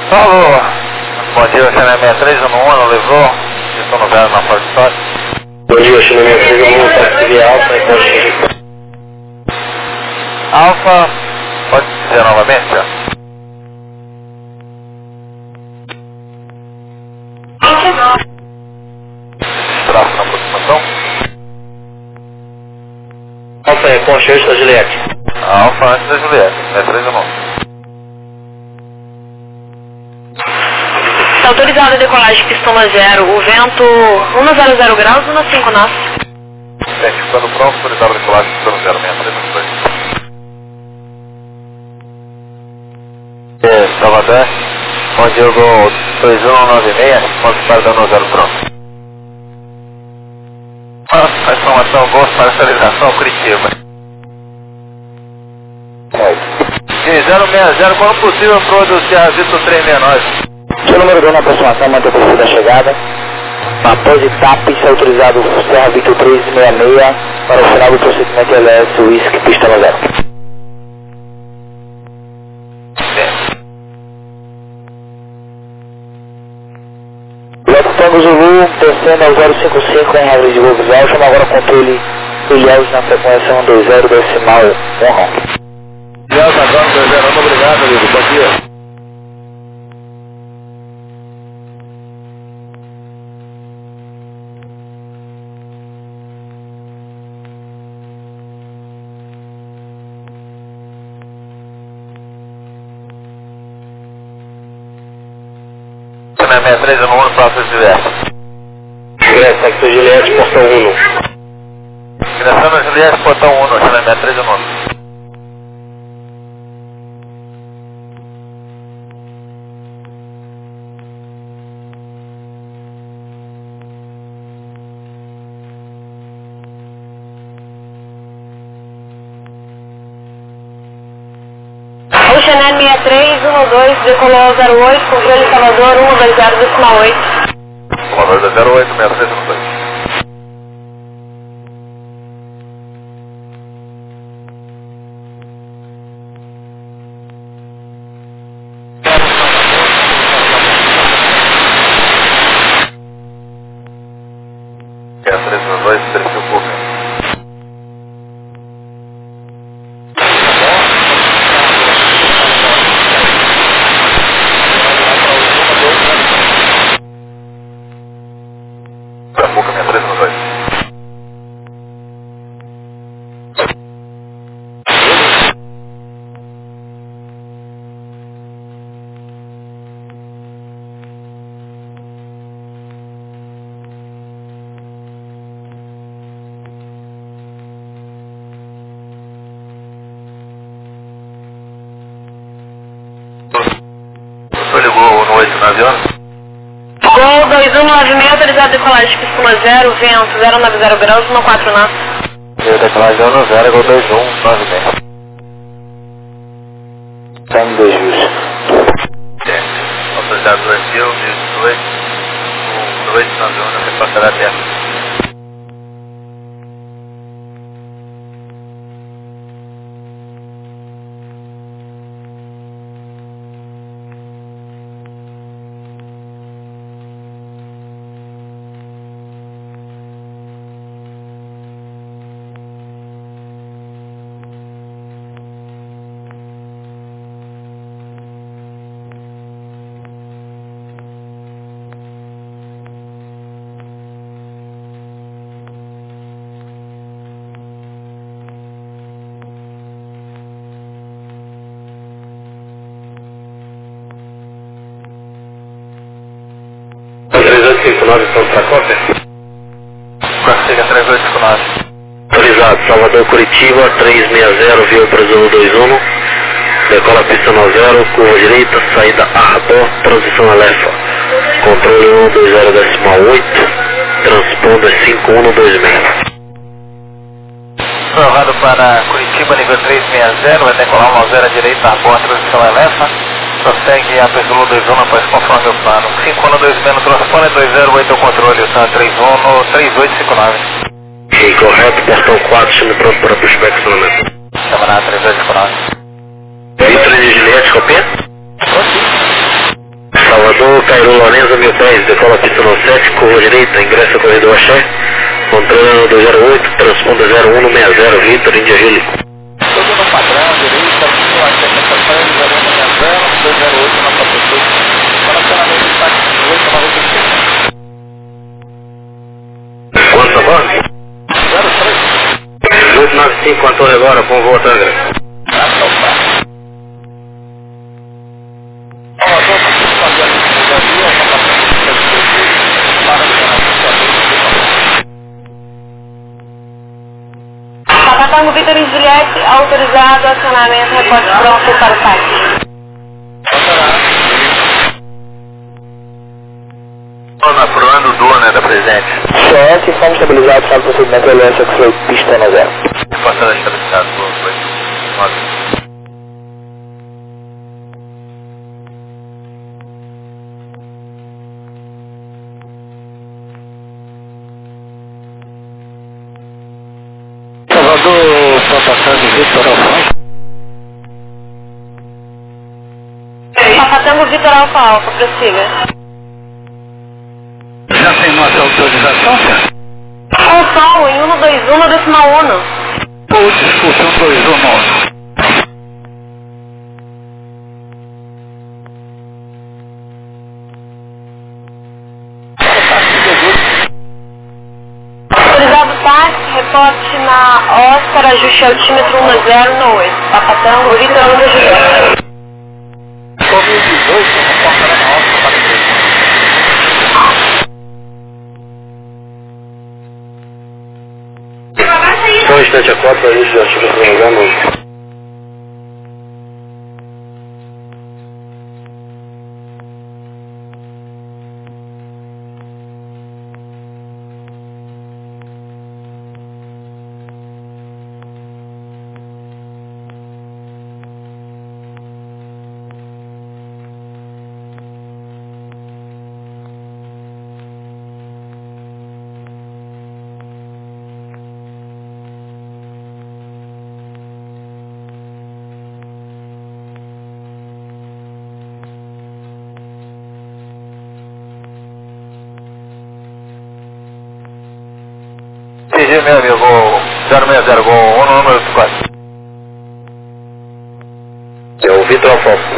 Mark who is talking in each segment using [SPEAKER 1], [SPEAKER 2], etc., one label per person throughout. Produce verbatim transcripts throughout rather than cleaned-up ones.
[SPEAKER 1] Alô, bom dia, o China sessenta e três no um, levou, estou no zero na Ford Stock.
[SPEAKER 2] Bom dia, o China sessenta e três no um, táxi via Alfa e pode chegar.
[SPEAKER 1] Alfa, pode dizer novamente, ó. Próxima aproximação.
[SPEAKER 2] Alfa é Porsche antes da Juliette.
[SPEAKER 1] Alfa antes da Juliette, sessenta e três no um.
[SPEAKER 3] Está autorizada a decolagem pistona zero, o vento um zero zero graus, um cinco nós.
[SPEAKER 1] Gente, ficando pronto, autorizado a decolagem pistona zero, sessenta e três no dois. É, Salvador, bom dia, Gol dois um nove seis, ponto para dano zero pronto. A informação boa para a atualização Curitiba. E zero seis zero, quando possível, produzir a Vitor trezentos e sessenta e nove.
[SPEAKER 2] Seu número dois na aproximação, manter o da chegada. Após etapa, está autorizado o Serra Victor trezentos e sessenta e seis para o final do procedimento L S Whisky Pistona zero. Leto Tango Zulu, descendo ao zero cinco cinco em regra de voo visual, chama agora controle Ilhéus na frequência um dois zero decimal um round.
[SPEAKER 1] Ilhéus agora um dois zero um, obrigado, amigo, bom dia. sessenta e três no um, próximo Juliette.
[SPEAKER 2] Juliette, Sexo Juliette, portão um.
[SPEAKER 1] Direção da Juliette, portão um, sessenta e três no um.
[SPEAKER 3] O Chanel sessenta e três um dois, decolou zero oito, controle Salvador um dois zero decimal oito.
[SPEAKER 1] Salvador zero oito, sessenta e três no dois. sessenta e três no dois, perfil público. Você ligou no oito nove um?
[SPEAKER 3] Gol dois um nove seis, autorizado a decolagem pistona zero, vento zero nove zero graus, um quatro nós.
[SPEAKER 1] Eu decolagem no zero, Gol dois um nove seis.
[SPEAKER 2] Tá em dois mil.
[SPEAKER 1] Autorizado Brasil, mil e dezoito, o oito nove um, na resposta da Terra.
[SPEAKER 2] trezentos e cinquenta e nove, estão para a cópia?
[SPEAKER 1] Corsica três oito cinco nove.
[SPEAKER 2] Autorizado, Salvador Curitiba, trezentos e sessenta, via Brasil dois um. Decola pistona zero, curva direita, saída Ardor, transição Alefa. Controle um dois zero decimal oito, transponder cinco um dois seis.
[SPEAKER 1] Provado para Curitiba, nível trezentos e sessenta, vai decolar uma zero à direita, Ardor, transição Alefa. Prossegue a Pesulu dois um após conforme o plano. cinco um dois seis no transponder, dois zero oito o controle, o três um no três oito cinco nove.
[SPEAKER 2] Ok, correto, portão quatro, chame pronto para pushback estacionamento.
[SPEAKER 1] Camarada três oito cinco nove.
[SPEAKER 2] Vitor de Juliette, copia? Cairo Lorenzo, mil pés, decola pista no sete, curva direita, ingressa corredor Axé, controle dois zero oito, transponda zero um no sessenta, Vitor, Índia Angélico.
[SPEAKER 1] Tudo no padrão, direita, no Axé, zero um no sessenta, dois zero oito na quatrocentos. Relacionamento de táxi oito noventa e cinco.
[SPEAKER 2] Quanto a bordo?
[SPEAKER 1] zero três.
[SPEAKER 2] oito nove cinco, Antônio agora, com voo Tangra.
[SPEAKER 3] Tango Vitor e Juliette, autorizado, acionamento, reporte pronto para o táxi.
[SPEAKER 1] Na Fernando Dona da presente.
[SPEAKER 4] C S, fomos estabilizados, sabe o procedimento da aliança que foi pista no zero.
[SPEAKER 1] Passando estabilizado, foi.
[SPEAKER 4] Salvador, Papatango, Vitor Alfa.
[SPEAKER 3] Papatango Vitor Alfa Alfa, prossiga.
[SPEAKER 4] Já tem nossa autorização, senhor?
[SPEAKER 3] Com sol em um dois um, decimal um.
[SPEAKER 4] Ou desculpe, um dois um.
[SPEAKER 3] Autorizado táxi, reporte na Oscar, ajuste altímetro um zero no oito. Papatango Vitor Alfa Juliette.
[SPEAKER 1] dois mil e dezoito, uma porta na Oscar para o
[SPEAKER 2] Só um instante a quatro, a gente já chega a prolongar no...
[SPEAKER 1] T G, meu amigo, zero seis zero, um um oito quatro.
[SPEAKER 2] É o Vitor Alfonso.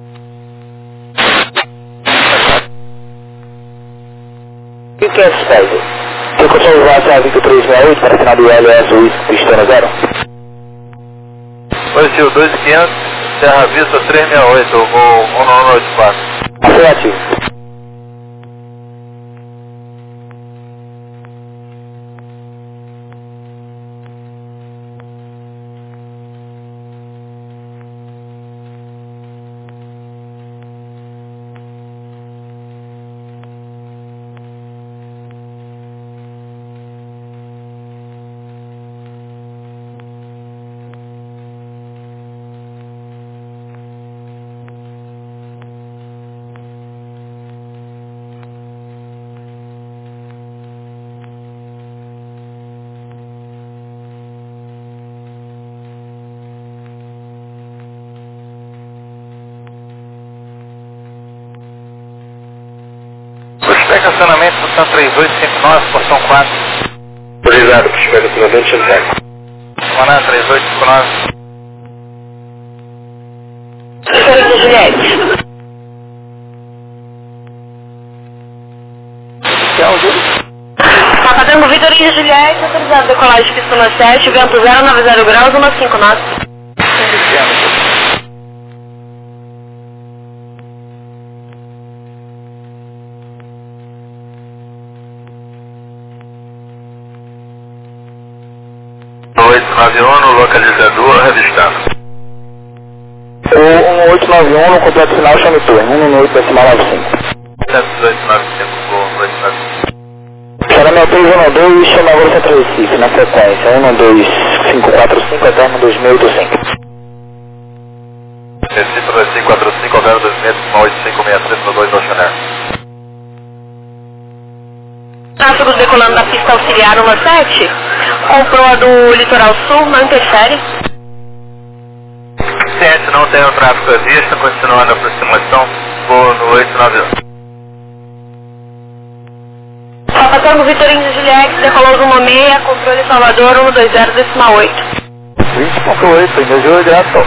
[SPEAKER 4] O que é esse peso? Você consegue usar a Vitor três sessenta e oito para final do L S U pista no zero?
[SPEAKER 1] Oi, Sil, dois mil e quinhentos, Terra Vista trezentos e sessenta e oito, voo um um oito quatro.
[SPEAKER 4] Afirmativo.
[SPEAKER 1] Estacionamento do São três oito cinco nove, portão quatro.
[SPEAKER 2] Autorizado, puxar o comandante Santiago.
[SPEAKER 1] Comandante três oito cinco nove.
[SPEAKER 3] Vitor e Juliette. Papatango Vitor e Juliette, autorizado, decolagem pista no sete, vento zero nove zero graus, um cinco nove.
[SPEAKER 1] oito nove um no localizador revistado.
[SPEAKER 4] O um oito nove um no completo final chame turno, um um oito decimal nove cinco.
[SPEAKER 1] oito nove cinco, oito nove cinco.
[SPEAKER 4] Chama três um dois, chama agora Centro Recife, na frequência um dois cinco quatro cinco, eterno dois mil e oitocentos.
[SPEAKER 1] Recife dois cinco quatro cinco, Alvero dois mil oito cinco seis três no dois Oceanar.
[SPEAKER 3] Tráfego decolando da pista auxiliar uma sete, comprou a do Litoral Sul, não interfere.
[SPEAKER 1] Ciente, não tem o tráfego à vista, continuando a aproximação, voo no oito nove um.
[SPEAKER 3] Tango Vitor Índio Juliette, decolou uma seis, controle Salvador um dois zero, decimal oito.
[SPEAKER 1] vinte ponto oito, Índio direto.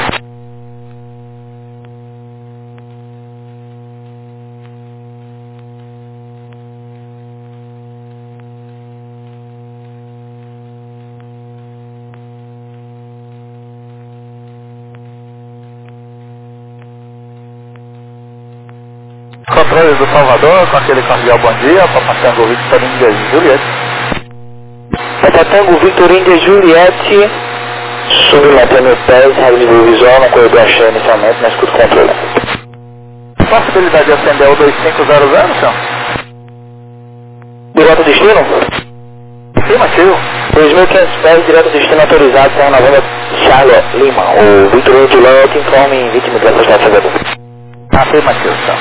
[SPEAKER 1] Controle do Salvador, com aquele cardeal bom dia, Papa Tango Vitor Índia Juliette.
[SPEAKER 4] Papa Tango Vitor Índia Juliette, submetendo os pés, rádio nível visual, não corredor achei inicialmente, mas escuto controle.
[SPEAKER 1] Possibilidade de acender o dois cinco zero zero, senhor?
[SPEAKER 4] Direto destino?
[SPEAKER 1] Afirmativo.
[SPEAKER 4] dois mil e quinhentos pés, direto destino autorizado, saindo na venda Charlotte Lima. O Vitor Índia Juliette informa em vinte minutos da estação de Salvador.
[SPEAKER 1] Afirmativo, senhor.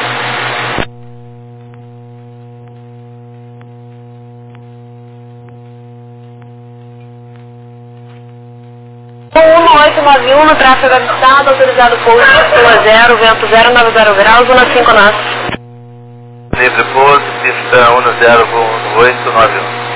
[SPEAKER 3] um oito nove um, no tráfego avistado, autorizado pouso, pista zero, vento zero nove zero graus, zona cinco nove.
[SPEAKER 1] Livre pouso, pista um zero oito nove um.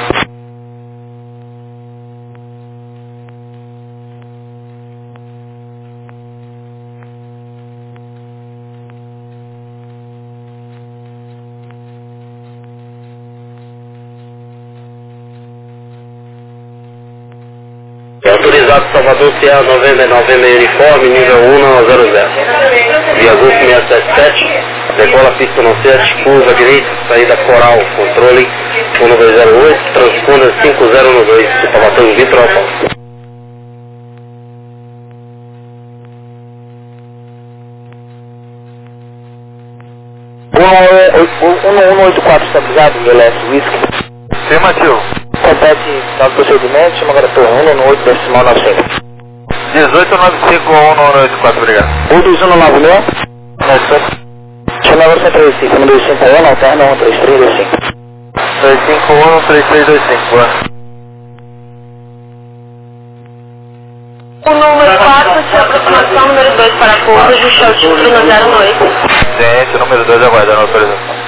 [SPEAKER 2] Autorizado Salvador C A noventa e nove uniforme, nível um zero zero. Via Golf seiscentos e setenta e sete, decola pista no sete, curva direita, saída coral, controle um dois zero oito, transponda cinco zero um dois, Salvador Vitor Alfa.
[SPEAKER 4] um um oito quatro estabilizado, Gillette Whisky.
[SPEAKER 1] Afirmativo.
[SPEAKER 4] Compete nosso procedimento, chama agora por um um oito decimal nove cinco.
[SPEAKER 1] dezoito nove cinco um um oito quatro, obrigado.
[SPEAKER 4] um dois um nove seis. Chama agora cento e trinta e cinco, um dois cinco um, alterna um três três dois cinco.
[SPEAKER 1] dois cinco um três três dois cinco, boa.
[SPEAKER 3] O número quatro, sua aproximação, número dois para pouso, ajustar o título no zero oito.
[SPEAKER 1] Gente, número dois aguardando a autorização.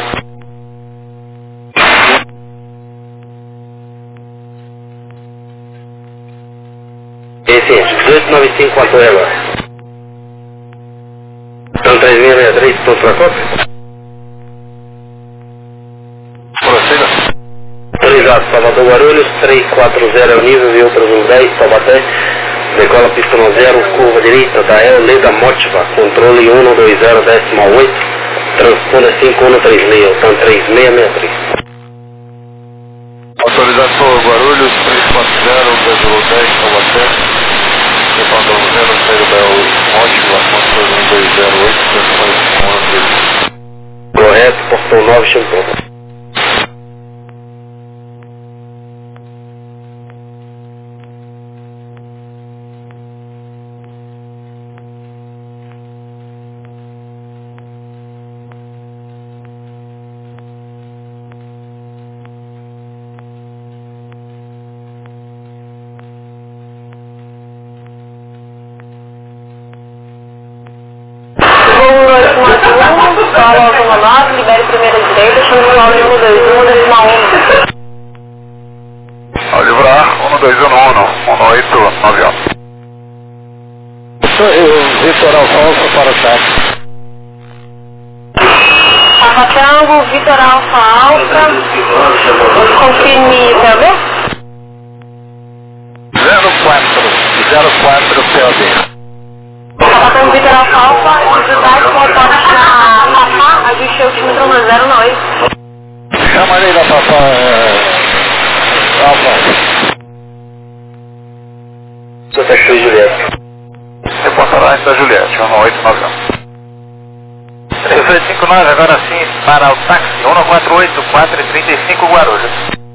[SPEAKER 2] Esse, dezoito nove cinco quatro agora. Então três seis seis três, ponto para cópia?
[SPEAKER 1] Prossiga.
[SPEAKER 2] Autorizado Salvador Guarulhos, três quatro zero é o nível, e outras um dez, Taubaté. Decola pista no zero, curva direita, da El Leda Motiva, controle um dois zero decimal oito, transponda cinco um três seis, então três seis seis três.
[SPEAKER 1] Autorizado por Guarulhos, três quatro zero, Brasil dez, Taubaté. Levando um zero, saída da El Motiva, controle um dois zero oito, transponda cinco um três.
[SPEAKER 2] Correto, portão nove, Champão.
[SPEAKER 3] Solo zona nove, libere primeira direita, chama o áudio um dois um, decimal um.
[SPEAKER 1] Ao livrar, um dois um um, um oito nove um.
[SPEAKER 4] Vitor Alfonso para o chat.
[SPEAKER 3] Papa Tango, Vitor Alfa Alfa, confirme P O B?
[SPEAKER 1] zero quatro, zero quatro P O B.
[SPEAKER 3] Papa Tango, Vitor Alfa Alfa, dificuldade com o toque na Papá, ajuste o altímetro no zero nove.
[SPEAKER 1] Chama ali da Papá, Alfa.
[SPEAKER 2] Santa Cruz Juliette.
[SPEAKER 1] Reportará esta Juliette, um oito nove um. trezentos e cinquenta e nove, agora sim, para o táxi, um quatro oito quatro trinta e cinco Guarulhos.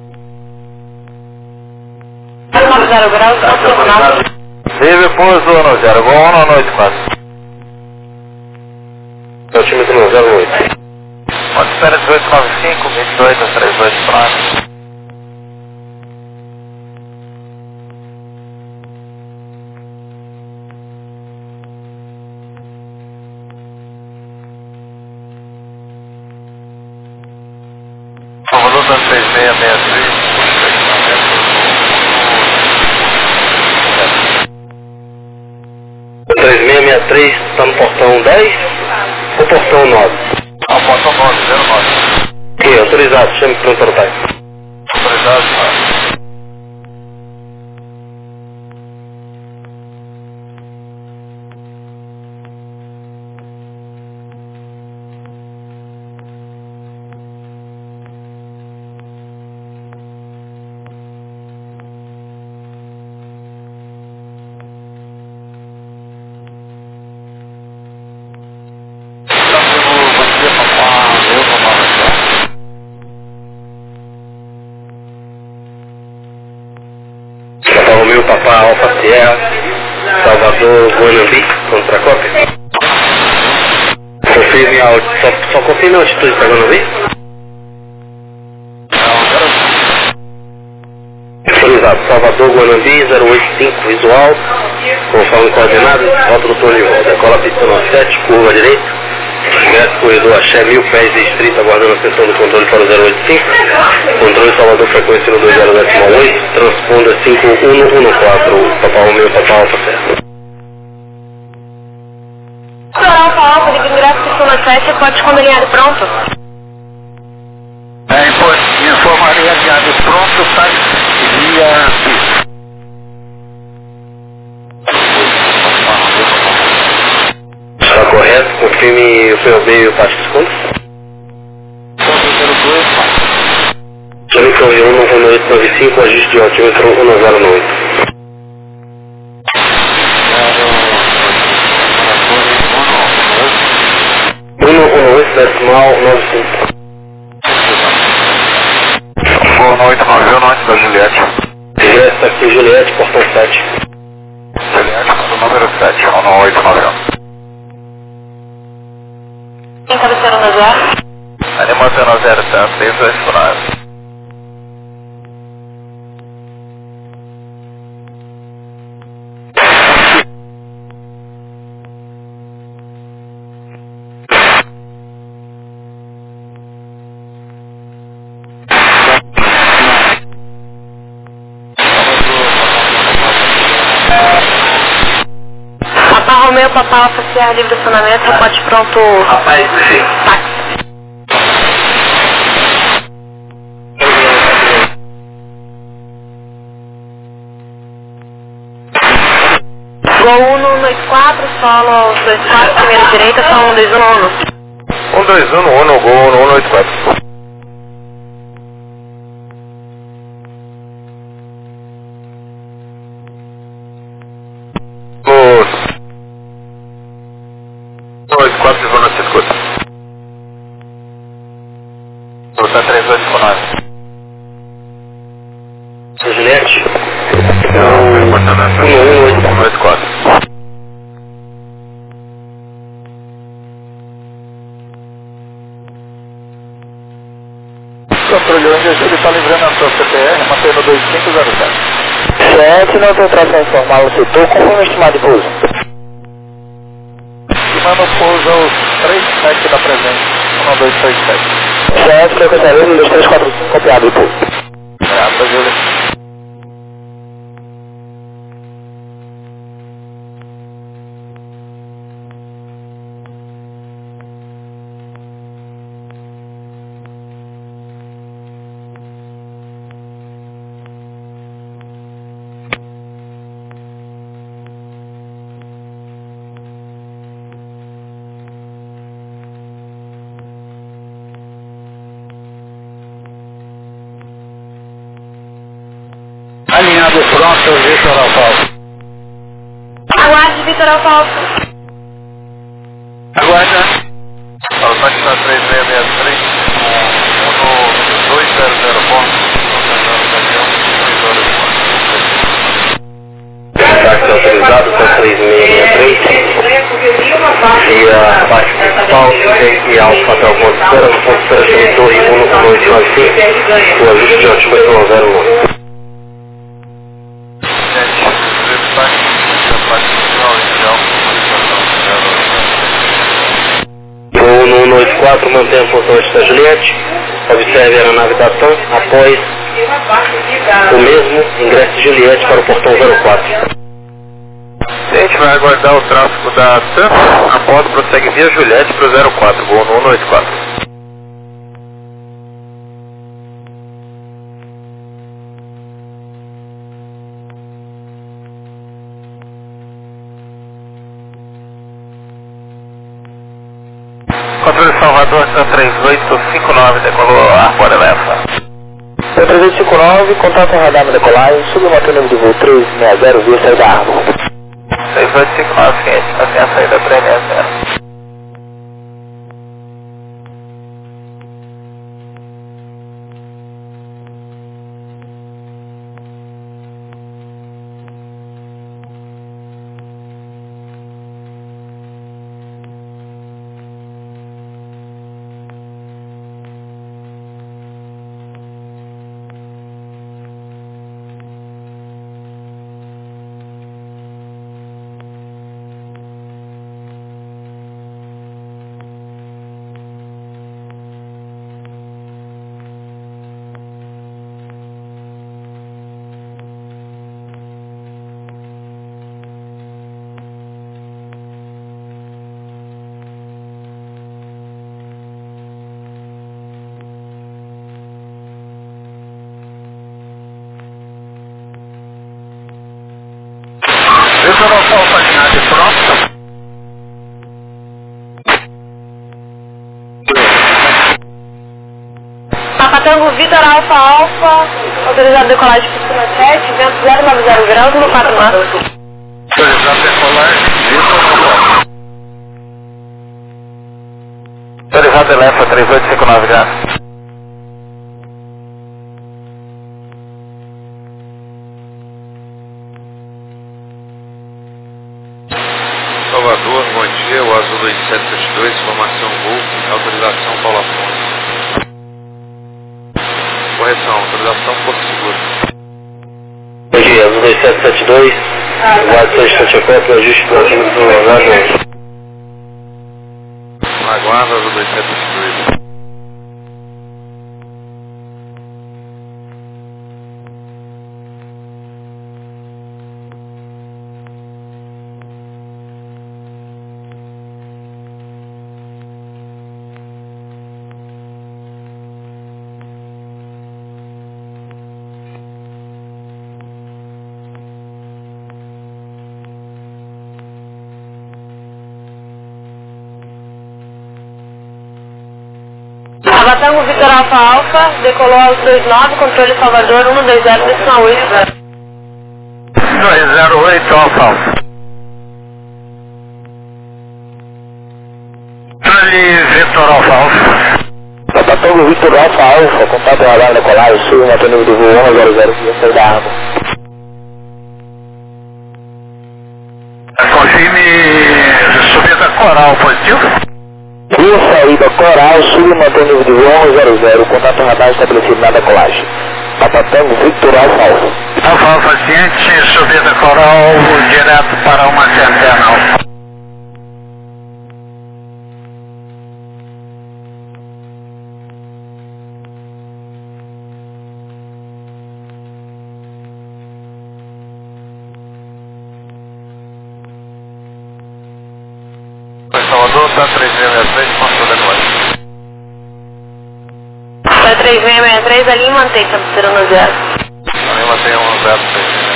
[SPEAKER 3] nove zero graus, cinco nove.
[SPEAKER 1] Livre pouso um zero, voo um oito quatro.
[SPEAKER 2] Altímetro no zero oito.
[SPEAKER 1] Pode espera dezoito nove cinco, vinte e oito, trinta e oito para. Salvador três seis seis
[SPEAKER 2] sessenta e três está no portão dez ou portão nove?
[SPEAKER 1] Não, portão nove, zero nove.
[SPEAKER 2] Ok, autorizado, chame para o prototype.
[SPEAKER 1] Autorizado, tá.
[SPEAKER 2] Romeu Papá Alfa Sierra, Salvador Guanambi, contra a cópia. Confirme a altitude, só, só confirme a altitude para Guanambi. Autorizado, Salvador Guanambi, zero oito cinco visual, conforme coordenadas, rota do torno de volta. Decola pista nove sete, curva direita. Ingresso corredor Axé, mil pés distrito, aguardando a sessão do controle para o zero oito cinco. Controle Salvador, frequência no dois zero oito, transponda cinco um um quatro, Papá Romeu, Papá Alfa Serra.
[SPEAKER 3] Alfa Alfa, liga ingresso pista sete, pode condominiado pronto.
[SPEAKER 1] É, informaria aviado pronto, tá via pista.
[SPEAKER 2] Está correto, confirme o seu meio e o taxa de desconto. Chame um um oito nove cinco, ajuste de altímetro um zero nove. um um oito decimal nove cinco.
[SPEAKER 1] Vou oito nove um antes da Juliette.
[SPEAKER 2] Ingresso aqui Juliette, portão sete.
[SPEAKER 1] Juliette, número sete, um oito nove um.
[SPEAKER 3] Quem cabeceira no zero?
[SPEAKER 1] Animação no zero, tá? seis dois nove.
[SPEAKER 3] Papá Romeu, Papá Alfa Sierra, livre de acionamento, reporte pronto.
[SPEAKER 2] Rapaz, sim.
[SPEAKER 3] Táxi. Gol um um oito quatro, solo dois quatro, primeira direita, são um dois um um.
[SPEAKER 1] um dois um um, no gol um um oito quatro. oito quatro de zona circuita. Luta três oito nove.
[SPEAKER 2] Juliette.
[SPEAKER 1] um um oito quatro. Controle onde ele está livrando a sua C P R, mantendo dois cinco zero sete.
[SPEAKER 4] sete, não tem tração informal no setor, conforme estimado de pouso.
[SPEAKER 1] Estimando pouso aos três sete da presente, um dois três sete.
[SPEAKER 4] sete, frequência um dois três quatro cinco, copiado de pouso.
[SPEAKER 1] Grata, Júlia. Alinhado pronto, Vitor Alfalfa.
[SPEAKER 3] Aguarde, Vitor Alfalfa.
[SPEAKER 1] Aguarda. Alfalfa está três seis seis três, um dois zero zero ponto.
[SPEAKER 2] Táxi autorizado, são três seis seis três. Via baixo principal, e Alfa até o ponto de espera, no ponto de espera chame Torre um um oito nove cinco, o ajuste de altímetro um zero um. Gol um um oito quatro, mantém a função da Juliette. Observe a aeronave da TAM após o mesmo ingresso de Juliette para o portão zero quatro.
[SPEAKER 1] A gente vai aguardar o tráfego da TAM, a bordo prossegue via Juliette para o zero quatro, voo no cento e oitenta e quatro. Controle Salvador, TAM três oito cinco nove, decolou Arbor Elefa.
[SPEAKER 4] TAM três oito cinco nove, contato com radar na decolagem, submantendo o número de voo três seis zero via saída Arbor.
[SPEAKER 1] três oito cinco nove, cliente, assim a saída três seis zero. Vitor Alfa Alfa, linhagem pronta.
[SPEAKER 3] Papa Tango Vitor Alfa Alfa, autorizado decolagem piscina sete, vento zero nove zero graus no quatro máximo.
[SPEAKER 1] Autorizado decolagem, Vitor Alfa Alfa. Autorizado Elefa três oito cinco nove graus.
[SPEAKER 5] Salvador, bom dia, o Azul dois sete sete dois, formação Golf, autorização Paulo Afonso. Correção, autorização Porto Seguro.
[SPEAKER 2] Bom dia, Azul dois sete sete dois, guarda seis sete quatro, ajuste para o Lagoa.
[SPEAKER 5] Aguarda, Azul dois sete sete dois.
[SPEAKER 3] Papa Tango Vitor Alfa Alfa, decolou aos dois nove, controle Salvador um dois zero decimal oito.
[SPEAKER 1] dois zero oito Alfa Alfa. Controle Vitor Alfa Alfa.
[SPEAKER 4] Papa Tango Vitor Alfa Alfa, contato com radar na decolagem, submantendo o número de voo um zero zero via saída Arbor.
[SPEAKER 1] Confirme subida coral positivo.
[SPEAKER 4] Via saída Coral, submantendo o nível de voo um zero zero, contato radar estabelecido na decolagem. Papa Tango Vitor Alfa Alfa.
[SPEAKER 1] Alfa Alfa ciente, subida coral direto para uma centena Alfa. Salvador, TAM três seis seis três, controle agora.
[SPEAKER 3] TAM três seis seis três, ali mantém, estamos esperando zero.
[SPEAKER 1] Ali mantém um zero seis.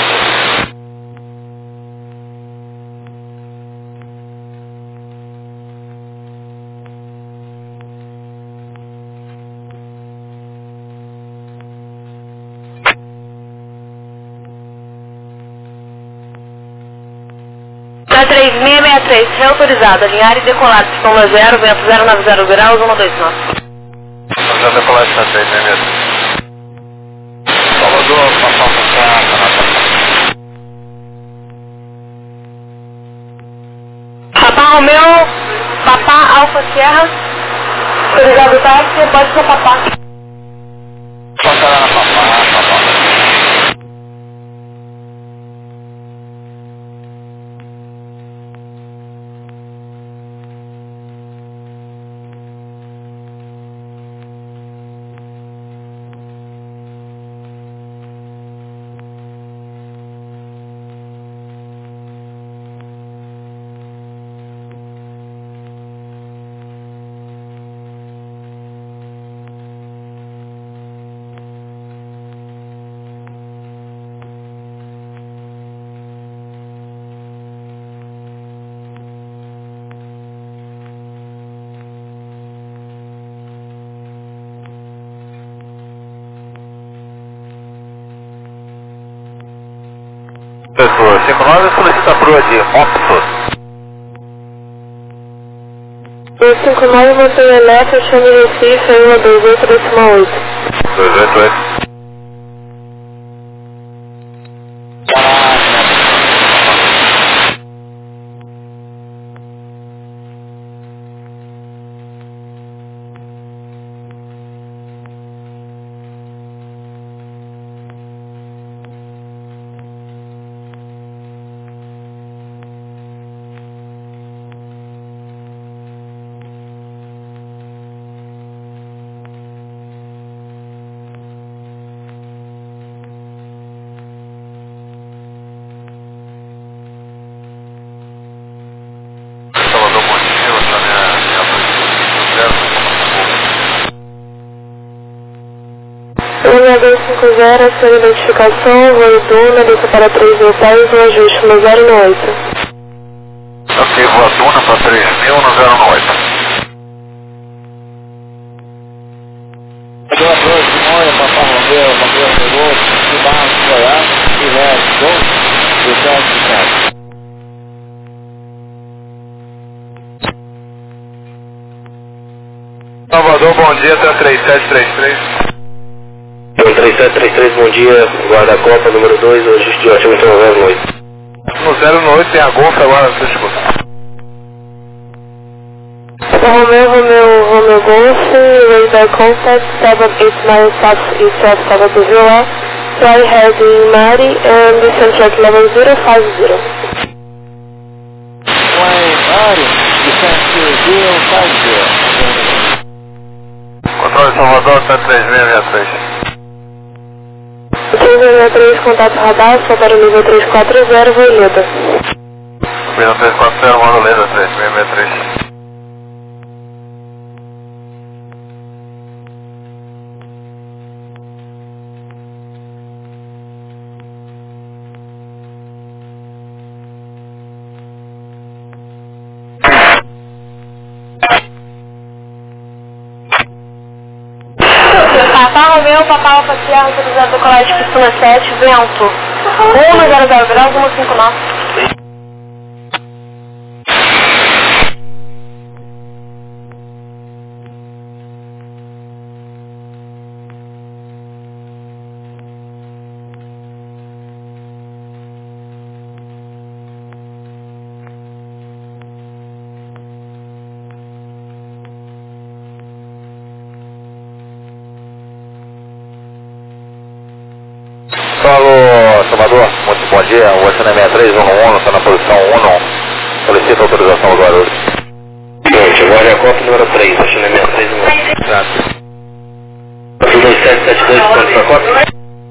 [SPEAKER 3] TAM três seis seis três, reautorizado, alinhar e decolar, pistão zero, vento zero nove zero graus, um dois nove.
[SPEAKER 1] Já decolar essa três seis seis. Salvador, Papa Alfa,
[SPEAKER 3] Papa Romeu, Papa Alfa Sierra, autorizado táxi, pode ser Papa.
[SPEAKER 1] Papa, Papa, Papa. Pessoa cinco nove solicita a proa de Oxford.
[SPEAKER 3] cinco nove mantém Eletro, chame Recife, um dois oito decimal oito.
[SPEAKER 1] dois oito oito.
[SPEAKER 3] um dois cinco zero, sua identificação, voo Duna, desça para três mil pés, um ajuste no zero no oito.
[SPEAKER 1] Ok, voa Duna para três mil no zero no oito.
[SPEAKER 4] Boa noite, Simone, Papai Romeu, Romeu Romeu, Cidade, Goiás, Guilherme, Gol, Guilherme, Guilherme.
[SPEAKER 1] Salvador, bom dia, tem três sete três três.
[SPEAKER 2] Então, três sete três três, bom dia, guarda-copa número dois, ajuste de ótimo, então zero no oito.
[SPEAKER 1] No zero no oito tem a Golf, agora você escuta.
[SPEAKER 3] Romeu, Romeu, Romeu Golf, radar contact, seven eight nine south east of Salvador Villa, fly heading Mari, and descent track level zero five zero.
[SPEAKER 4] Fly Mari, descent zero five zero.
[SPEAKER 1] Controle Salvador, tem três seis seis três.
[SPEAKER 3] três seis três, contato radar, só para o nível três quatro zero, voo Leda.
[SPEAKER 1] Nível três quatro zero, manda Leda, três seis seis três.
[SPEAKER 3] Papai Romeu, Papai Alfa Sierra, autorizado decolagem de pistona sete, vento. um no zero zero graus, um cinco nove.
[SPEAKER 1] Falou, Salvador, muito bom dia, o S N sessenta e três, um um, está na posição um, solicita autorização do Guarulhos.
[SPEAKER 2] Gente, guarda-copa número três, S N sessenta e três, um.
[SPEAKER 1] Exato.
[SPEAKER 2] dois sete sete dois, ponto para cota.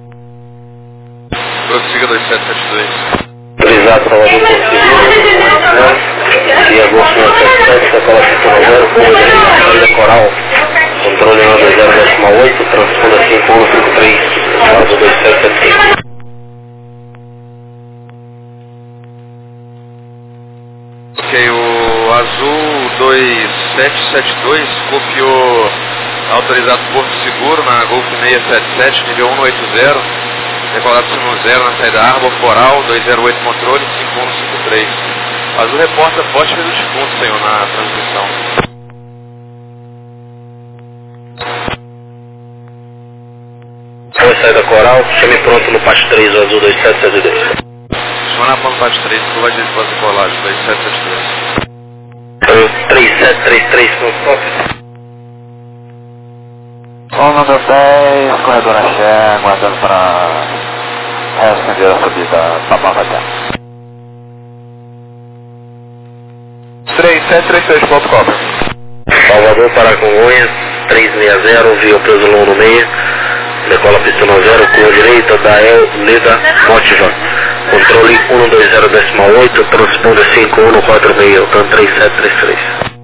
[SPEAKER 5] Prossiga dois sete sete dois.
[SPEAKER 2] Autorizado Salvador por seguro, e agosto número sete sete, decola pistona zero, curva coral, controle um dois zero decimal oito, transponder cinco um cinco três, caso dois sete sete cinco.
[SPEAKER 5] Ok, o Azul dois sete sete dois copiou autorizado Porto Seguro na Golf seiscentos e setenta e sete, nível um oito zero, decolado no zero na saída Arbor Coral, dois zero oito controle, cinco um cinco três. Azul reporta forte do defunto, senhor, na transmissão.
[SPEAKER 2] Foi saída Coral, chame pronto no Pátio três, o Azul dois sete sete dois.
[SPEAKER 5] Chama na ponta Pátio três, curva de espaço colagem, dois sete sete dois.
[SPEAKER 2] três sete três três, ponto copy.
[SPEAKER 1] Bom, número dez, corredor Axé, aguardando para responder a subida da Babaté. três sete três três, ponto com.
[SPEAKER 2] Salvador para Congonhas, três seis zero, via o preso no meio, decola pistona zero, curva direita, Dael, Leda, Motiva. Controle um dois zero decimal oito, transponder cinco um quatro seis, então três sete três três.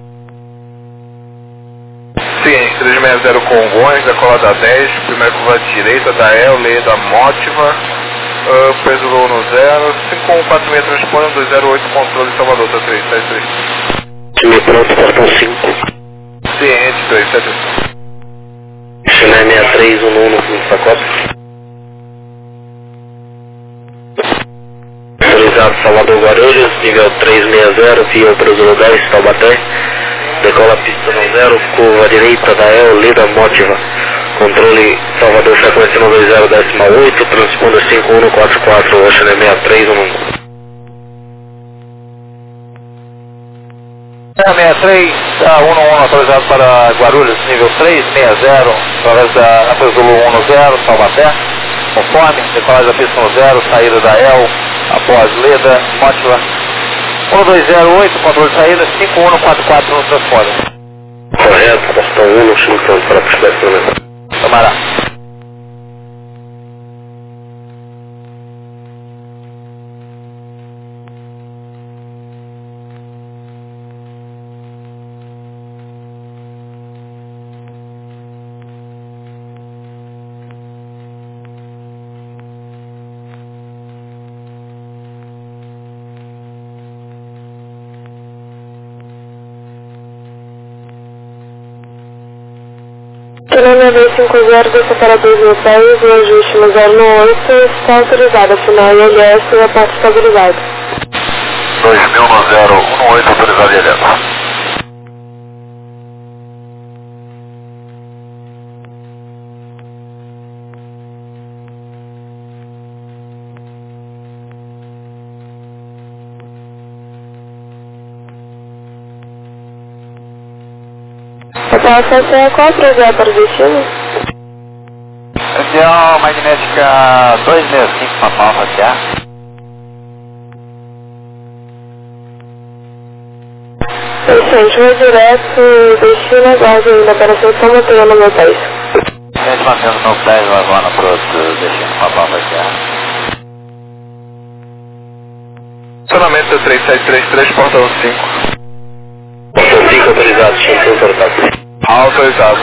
[SPEAKER 1] Seguinte, três seis zero Congonhas, decolada dez, primeira curva direita, Dael, Leda, Motiva, uh, peso low no zero, cinco um quatro seis transponder, dois zero oito controle Salvador, tá três sete três.
[SPEAKER 2] Time pronto, portão cinco.
[SPEAKER 1] Ciente, três sete cinco.
[SPEAKER 2] Chile sessenta e três, um um no pacote. Salvador Guarulhos, nível trezentos e sessenta, via Brasil dez, Taubaté. Decola a pista no zero, curva direita da E L, Lida Motiva. Controle Salvador frequência nove zero decimal oito, transponder cinco um quatro quatro, Ocean sessenta e três um.
[SPEAKER 1] sessenta e três, um um um autorizado para Guarulhos, nível trezentos e sessenta, através da Apesulu um zero, Taubaté. Conforme, decolagem da pista no zero, saída da E L, após Leda Motiva. um dois zero oito, controle de saída, cinco um quatro quatro no transponder.
[SPEAKER 2] Correto, portão um, no chutão para a pista.
[SPEAKER 1] Camará.
[SPEAKER 3] Tirando dois cinco zero do separador do dez, o ajuste no zero oito está autorizado, final I L S e a parte estabilizada.
[SPEAKER 1] dois mil no zero um oito autorizado I L S.
[SPEAKER 3] A acesso é qual projeto para o destino?
[SPEAKER 1] Região magnética dois seis cinco, Papão, Faciar.
[SPEAKER 3] Vicente, vou direto, destino, aguarde ainda para ser só mantenha no meu país.
[SPEAKER 1] Gente, mantendo no dez, agora para o destino, Papão, Faciar.
[SPEAKER 5] Estacionamento três sete três três, portão cinco.
[SPEAKER 2] Portão cinco autorizado, chutão autorizado.
[SPEAKER 5] Autorizado.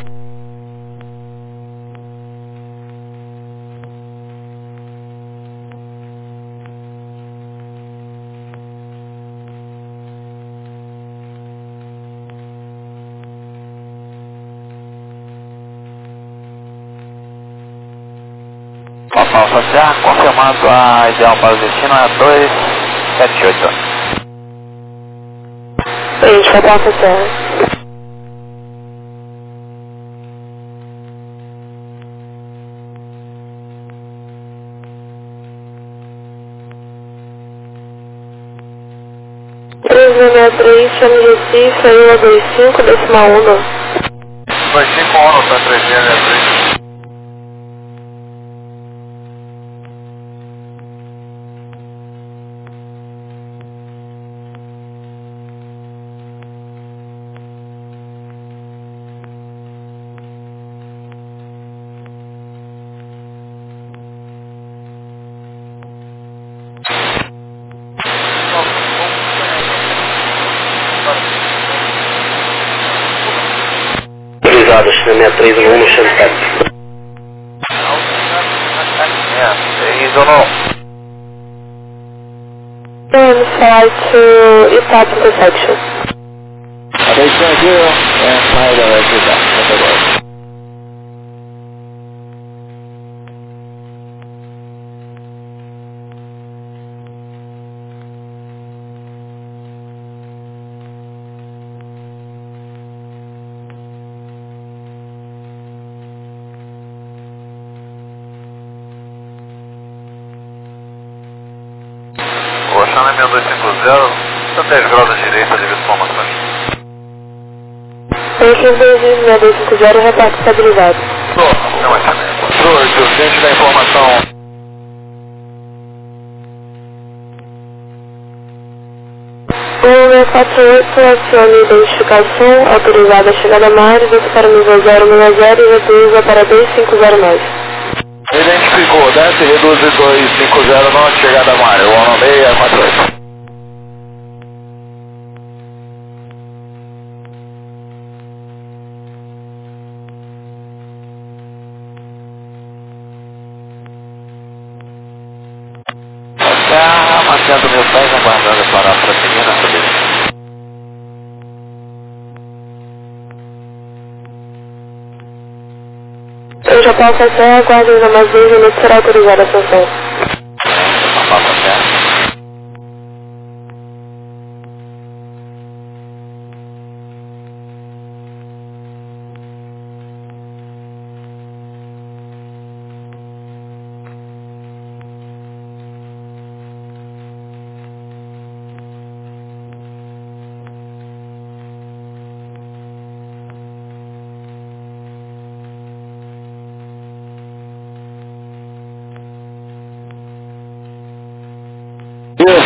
[SPEAKER 1] Papão, Faciar, confirmando a ideal para o destino é dois sete oito.
[SPEAKER 3] Gente, Papão, Faciar. três sessenta e três, chame de Recife, aí um dois cinco, decimal um.
[SPEAKER 1] dois cinco um, tá três sessenta e três.
[SPEAKER 2] Autorizado, sessenta e três um no Xantet.
[SPEAKER 1] três ou não?
[SPEAKER 3] And fly to Itap intersection.
[SPEAKER 1] Okay, thank you. And fly directly down. Ocean seis dois cinco zero, dez graus à direita, devido informações.
[SPEAKER 3] Ocean dois seis dois cinco zero, reparte estabilizado.
[SPEAKER 1] Não é controle, urgente da informação.
[SPEAKER 3] um seis quatro oito, acione identificação, autorizada a chegada a área, desce para nível zero seis zero e reduza para dois cinco zero mais.
[SPEAKER 1] Identificou, desce, reduz dois cinco zero, não chegada a área, um seis quatro oito. Está mantendo meu pés aguardando para a prosseguir na subida.
[SPEAKER 3] Eu já posso até aguardar ainda mais dois minutos, será autorizada a sanção.
[SPEAKER 1] Papão, Faciar.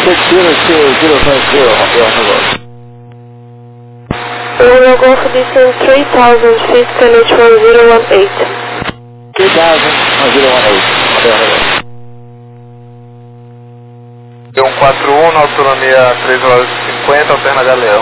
[SPEAKER 4] six zero two zero five zero, Hotel Golf.
[SPEAKER 3] Romeo Golf descend three thousand feet, N H one zero one eight.
[SPEAKER 4] three thousand zero one eight, Hotel Golf.
[SPEAKER 1] D um quatro um na autonomia três horas e cinquenta, alterna Galeão.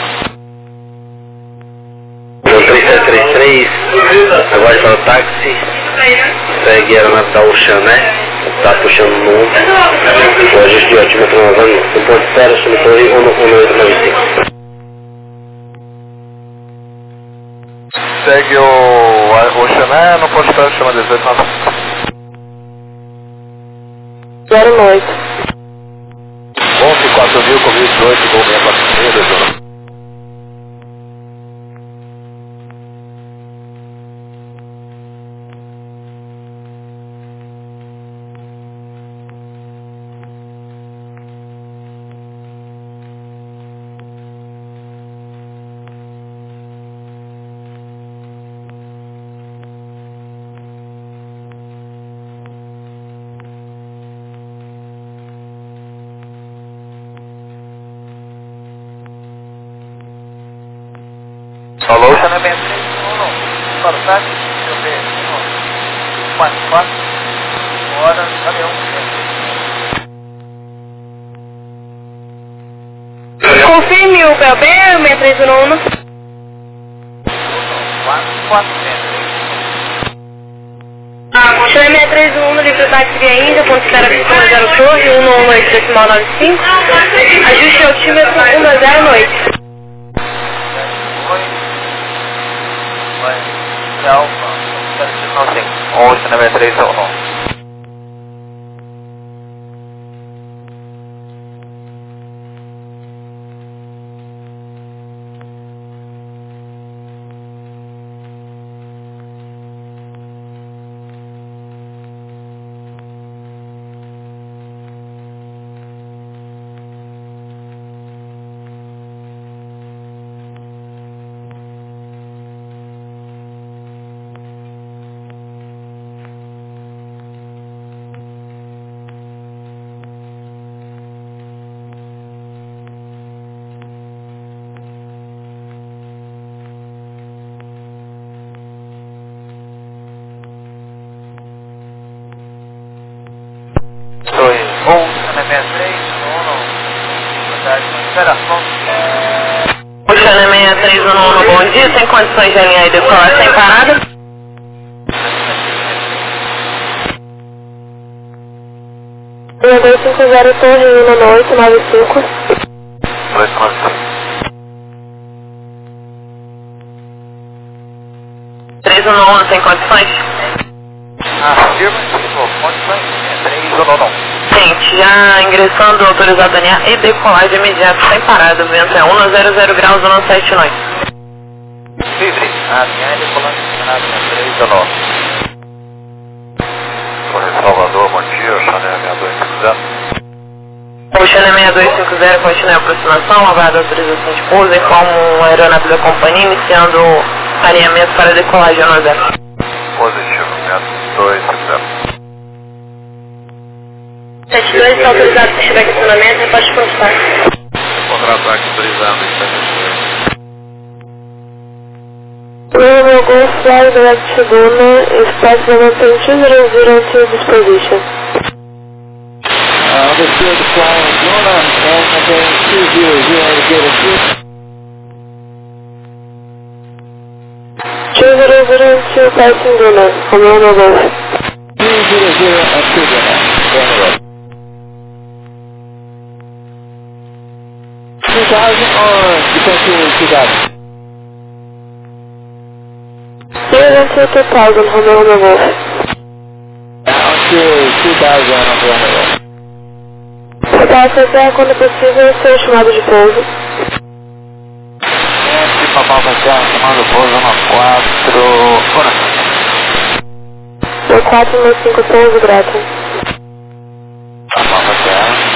[SPEAKER 2] três sete três três, aguarde para o táxi, segue a aeronave da Oceané, está puxando no um, o ajuste de altímetro novando, um ponto zero, sobre torre um oito nove cinco.
[SPEAKER 1] Segue o Oceané no posto de chama dezoito nove cinco.
[SPEAKER 3] zero nove.
[SPEAKER 1] onze quatro mil, Covid dezoito, Gol seis quatro seis, dois zero. Alô? Oceané sessenta e três, um, para o táxi, deixa eu ver, um, quatro, quatro, hora, Galeão.
[SPEAKER 3] Confirme o B O B, seis três um um.
[SPEAKER 1] quatro, quatro,
[SPEAKER 3] Chame seis três um um, livre táxi via Índia, ponto zero cinco zero torre, um um oito decimal nove cinco. Ajuste altímetro um dois zero noite.
[SPEAKER 1] Oceané três um. Oi, Oceané sessenta e três, um, boa tarde, operação.
[SPEAKER 3] Oceané seis três um um, bom dia, tem condições de alinhar e decolar sem parada? um dois cinco zero torre, um oito nove cinco.
[SPEAKER 1] dois nove cinco.
[SPEAKER 3] três um um, tem condições?
[SPEAKER 1] Afirmativo, condições três um um.
[SPEAKER 3] Gente, já ingressando, autorizado a alinhar e decolar de imediato sem parada, o vento é um zero zero graus, um sete nove.
[SPEAKER 1] Livre, alinhar e decolar na três um um. Torre Salvador, bom dia, Oceané seis dois cinco zero.
[SPEAKER 3] Oceané seis dois cinco zero, continue a aproximação, aguarda a autorização de pouso, informo a aeronave da companhia, iniciando alinhamento para decolagem um zero.
[SPEAKER 1] Positivo, seis dois cinco zero.
[SPEAKER 3] sete dois, está autorizado para estiver em estacionamento, repórte constar.
[SPEAKER 5] Contra-ataque autorizado, sete dois.
[SPEAKER 3] Romeo Golf fly direct to Duna, expect momentum two zero zero to disposition.
[SPEAKER 4] Uh, understood, flying Luna, and maintain two zero zero indicated two.
[SPEAKER 3] two zero zero two passing Duna, Romeo Golf.
[SPEAKER 4] two zero zero and two Luna, Daniel. two thousand or potentially two thousand?
[SPEAKER 3] zero two two thousand, Romeo Golf.
[SPEAKER 4] Down to two thousand on Daniel.
[SPEAKER 3] Repassa até quando possível ser chamado de pouso.
[SPEAKER 1] Aqui para Balbazar, chamando pouso no quatro.
[SPEAKER 3] No quatro no cinco pouso, grato.
[SPEAKER 1] Balbazar.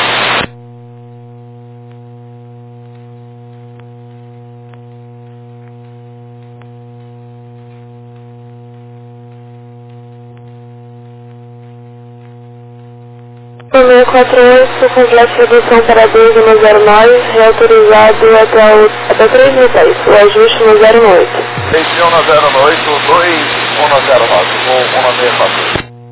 [SPEAKER 3] seis quatro oito, complexo de redução para dois um zero nove, reautorizado até, o, até três mil pés, o ajuste no zero oito.
[SPEAKER 1] três mil no zero oito, dois um zero nove, um seis quatro.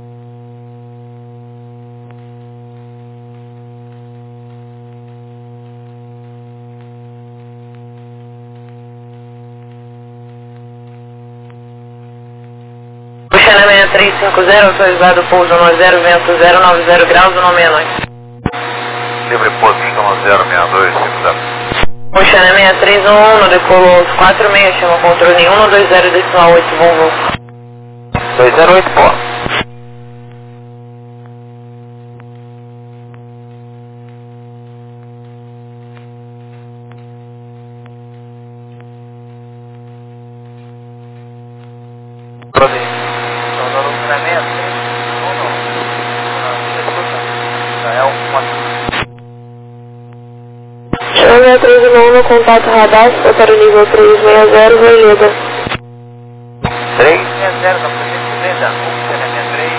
[SPEAKER 6] China seis três cinco zero, autorizado pouso no zero, vento zero nove zero graus, no meia noite.
[SPEAKER 1] Livre posto no zero seis dois cinco zero.
[SPEAKER 6] O China seis três um um, decolou os quatro seis, chama controle um dois zero decimal oito, Volvo.
[SPEAKER 1] dois zero oito, pô.
[SPEAKER 3] Chama três um um no contato radar, para o nível três seis zero, Veleda.
[SPEAKER 1] três seis zero, não precisa de Veleda. O China seis três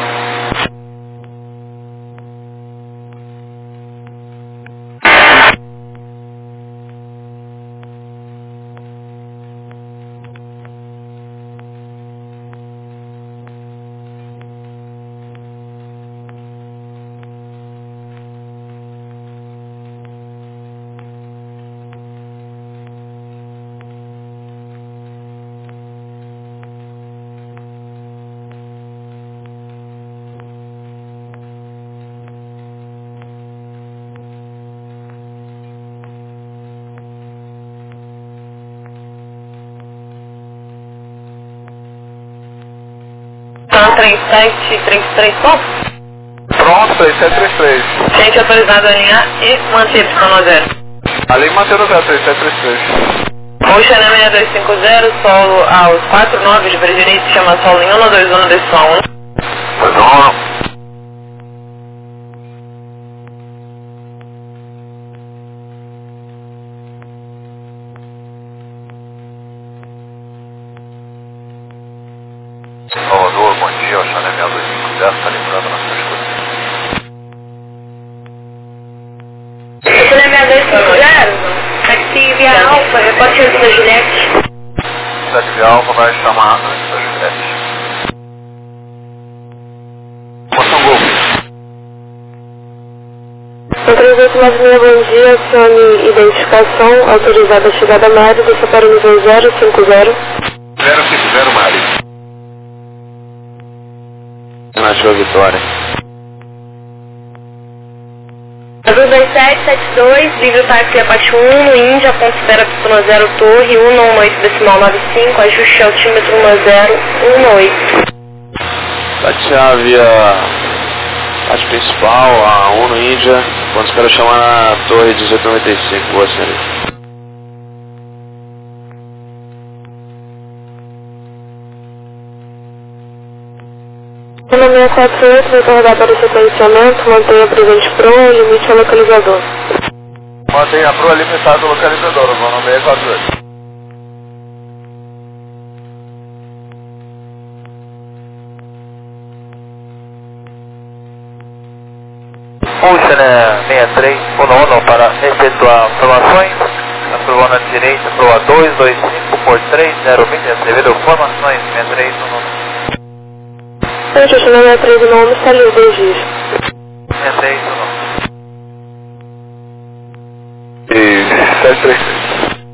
[SPEAKER 6] três sete três três, ponto.
[SPEAKER 1] Pronto, três sete três três.
[SPEAKER 6] Gente autorizado a alinhar e manter Y no zero.
[SPEAKER 1] Ali mantendo o zero, três sete três três.
[SPEAKER 6] O China seis dois cinco zero, solo aos quatro nove de direito, chama solo em um dois um decimal um.
[SPEAKER 1] dois um. Salvador, bom dia, o China seis dois cinco zero, está lembrando nas suas coisas.
[SPEAKER 6] China seis dois cinco zero, táxi via Alfa, reporte da Juliette.
[SPEAKER 1] Cidade de Alfa vai chamar da Juliette. Moção Golf.
[SPEAKER 3] três oito nove seis, bom dia, acione identificação, autorizada a chegada a Mário, deixa para o nível zero cinco zero.
[SPEAKER 1] zero cinco zero, Mário. Nativa Vitória.
[SPEAKER 6] Azul dois sete sete dois, livre táxi Apache um, no Índia, ponto espera pista zero torre, um um oito decimal nove cinco, ajuste altímetro zero um oito.
[SPEAKER 5] Tatear via parte principal, a um no Índia, ponto espera chamar na torre dezoito noventa e cinco, boa senhorita.
[SPEAKER 3] China seis quatro oito, vai carregar para o sequenciamento, mantenha presente pro, limite ao localizador.
[SPEAKER 1] Mantenha pro limitado ao localizador, o nome seis quatro oito. Puxa, né, seis três um um para efetuar informações, aprovou na direita, aprovou dois dois cinco por três zero vinte, devido informações, seis três um um.
[SPEAKER 3] Gente, o China seis três um um está livre, registro.
[SPEAKER 1] seis três um um. E sete três três.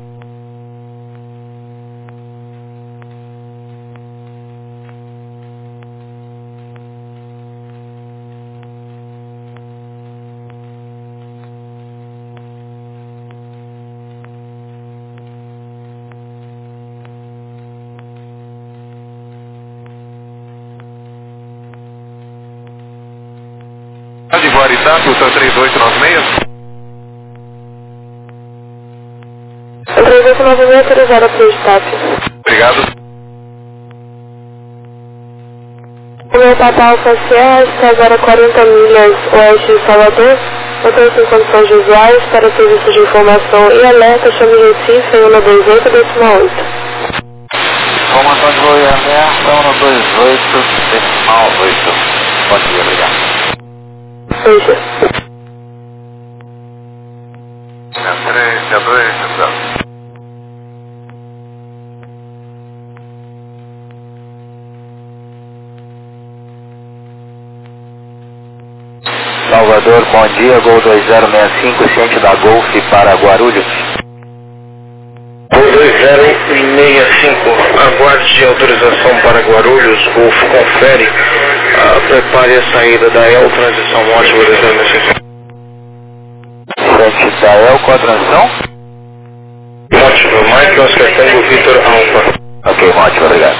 [SPEAKER 1] De Guaritá, Sultão três oito nove seis.
[SPEAKER 3] três oito nove seis, autorizada para o destaque.
[SPEAKER 1] Obrigado.
[SPEAKER 3] O meu Papa Alfa Sierra está agora a quarenta milhas oeste de Salvador. Mantém-se em condições visuais para serviços de informação e alerta, chame Recife em um dois oito decimal oito.
[SPEAKER 1] Informação de voo e alerta, um dois oito decimal oito. Bom dia, obrigado.
[SPEAKER 3] dois G.
[SPEAKER 1] três, C dois, zero.
[SPEAKER 4] Salvador, bom dia, Gol dois zero seis cinco, ciente da Golf para Guarulhos.
[SPEAKER 2] Gol dois zero seis cinco, aguarde autorização para Guarulhos, Golf confere, ah, prepare a saída da El, transição morte, Gol dois zero seis cinco.
[SPEAKER 4] Ciente da El, qual a transição?
[SPEAKER 2] Ótimo, Mike Oscar Tango Vitor Alfa.
[SPEAKER 4] Ok, ótimo, obrigado.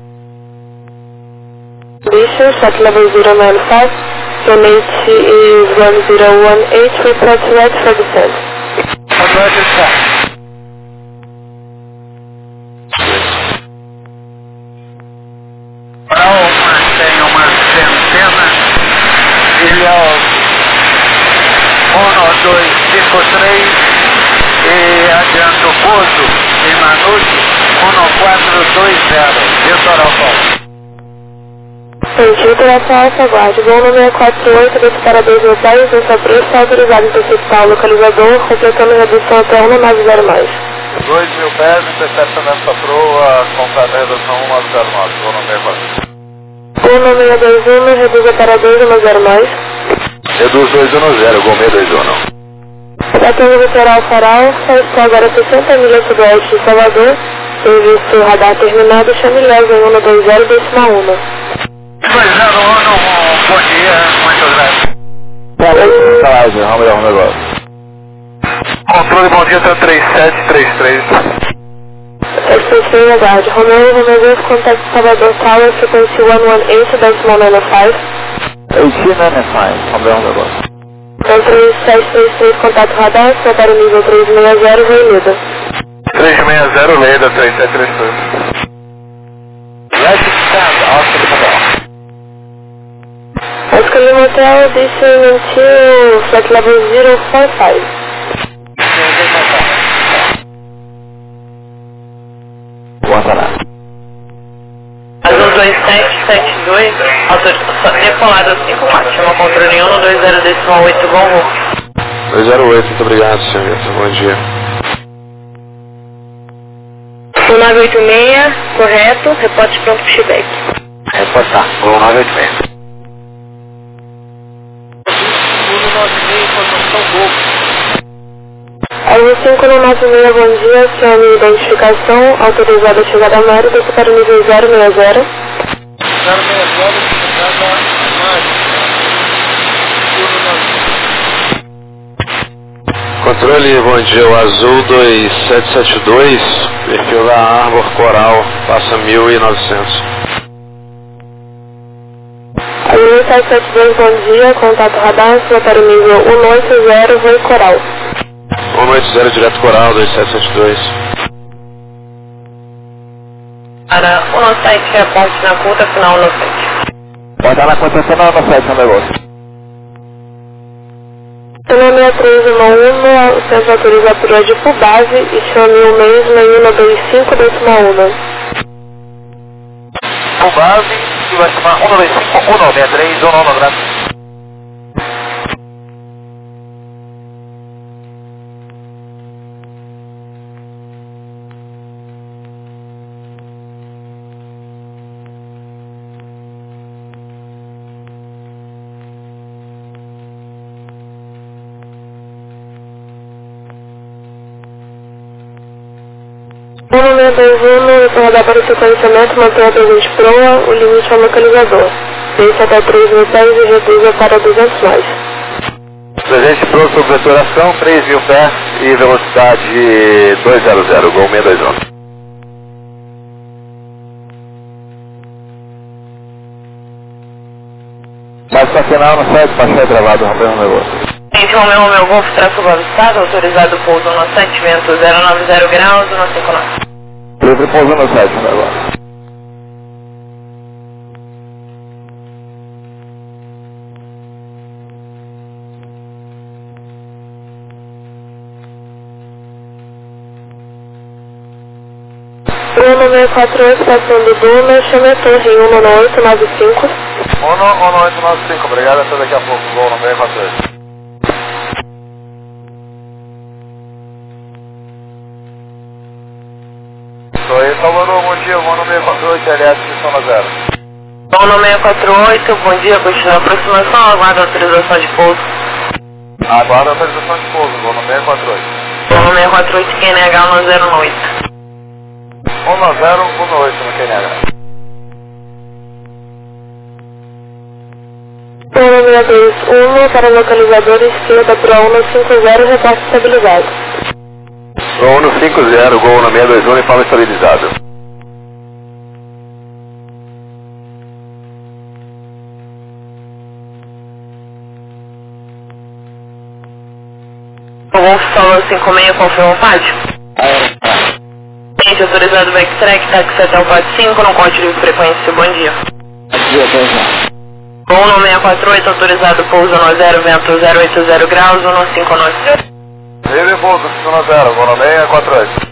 [SPEAKER 3] Listen, shuttle level zero nine five, Sonate is one zero one eight, report right for descent.
[SPEAKER 1] Roger, está. Alfa tem uma centena, bilhão um dois cinco três e adianta o pouso em Manute um quatro dois zero, Vitor Alfa.
[SPEAKER 3] Sentido Alfa Alfa, aguarde. Voo número quatro oito, desse para dois mil pés, essa preço está autorizado em interceptar o localizador, completando redução até um nove zero mais.
[SPEAKER 1] dois mil pés, intercepta nessa proa, completar a redução um nove zero nove, voo número quatro.
[SPEAKER 3] Voo número dois um, reduz para dois um zero mais.
[SPEAKER 4] Reduz dois um zero, Gol seis dois um.
[SPEAKER 3] Tratando litoral Farol, está agora sessenta milhas sudoeste de Salvador, serviço radar terminado, chame Léo em um dois zero, decimal um.
[SPEAKER 1] dois zero um, bom dia, muito obrigado.
[SPEAKER 4] Salvador, vamos ver o negócio.
[SPEAKER 1] Controle, bom dia, tá três sete três três.
[SPEAKER 3] sete três três, aguarde. Romeu, Romeu dois, contato Salvador Tower, frequência um um oito, decimal nove cinco.
[SPEAKER 4] eighteen ninety-five, vamos ver o negócio.
[SPEAKER 3] Controle sete três três, contato radar, para o nível três seis zero, Reunida.
[SPEAKER 1] três seis zero, Leda, três sete três três.
[SPEAKER 4] Let's stand, Oscar Hotel.
[SPEAKER 3] Oscar Lima Hotel, descent to flight level zero four five.
[SPEAKER 4] Guantaná.
[SPEAKER 6] Azul dois sete sete dois, autorização decolada cinco quatro, chama controle um dois zero decimal oito, Gongo.
[SPEAKER 5] dois zero oito, muito obrigado, senhor. Bom dia.
[SPEAKER 6] um nove oito seis, correto, reporte pronto para o feedback.
[SPEAKER 4] Reportar, Gol nove oito seis.
[SPEAKER 3] Aí cinco no nove seis, bom dia, chame identificação, autorizada a chegada a Mário, desce para o nível zero seis zero.
[SPEAKER 1] zero seis zero, chegada a Mário.
[SPEAKER 5] Controle, bom dia, o Azul dois sete sete dois, perfil da Arbor Coral, passa mil e novecentos.
[SPEAKER 3] Aí sete sete dois, bom dia, contato radar, para o nível um oito zero, Rui Coral.
[SPEAKER 5] um oito zero, direto Coral, dois sete sete dois.
[SPEAKER 6] Para o nosso site, a ponte na curta, final no site.
[SPEAKER 4] Guantaná acontecendo no site o negócio.
[SPEAKER 3] Telônia três um um, o centro autoriza por hoje por base e chame o mesmo em um dois cinco decimal um.
[SPEAKER 1] Por base, que vai chamar um dois cinco um nove três um nove zero.
[SPEAKER 3] um nove dois um, retornar para o sequenciamento, mantenha a presente proa, o limite ao localizador. Desce até três mil pés e reduza para duzentos mais.
[SPEAKER 4] Presente pronto sobre veturação, três mil pés e velocidade duzentos, Gol seis dois um. Mais para final no site, baixar travado, romper um negócio.
[SPEAKER 6] Gente, Romeu, Romeu, Golfo, tráfego avistado, autorizado pouso no sete, vento zero nove zero graus, no cinco nove.
[SPEAKER 4] Livre pouso no site o negócio.
[SPEAKER 3] um nove quatro oito, passando Duna, chame a torre em um nove oito nove cinco.
[SPEAKER 1] um um oito nove cinco, obrigado, até daqui a pouco, voo no meio quatro oito. Estou aí, Salvador, bom dia, voo no meio quatro oito, L S, missão na zero.
[SPEAKER 6] Voo no meio quatro oito, bom dia, continua a aproximação, aguarda a autorização de pouso.
[SPEAKER 1] Aguarda a autorização de pouso, voo no meio quatro oito.
[SPEAKER 6] Voo no meio quatro oito, Q N H um zero oito.
[SPEAKER 1] um zero um oito no Q N H.
[SPEAKER 3] um seis dois um para localizador esquerda para um cinco zero, reporte estabilizado.
[SPEAKER 2] um cinco zero, Gol na seis dois um, informe estabilizado.
[SPEAKER 6] O Golf Solo cinco seis, confirma o pátio. Gente, autorizado backtrack, táxi até o pátio cinco, no código de frequência, bom dia. Voo no seis quatro oito, autorizado pouso no zero, vento zero oito zero graus, um cinco nove.
[SPEAKER 1] Livre pouso, missão na zero, voo no seis quatro oito.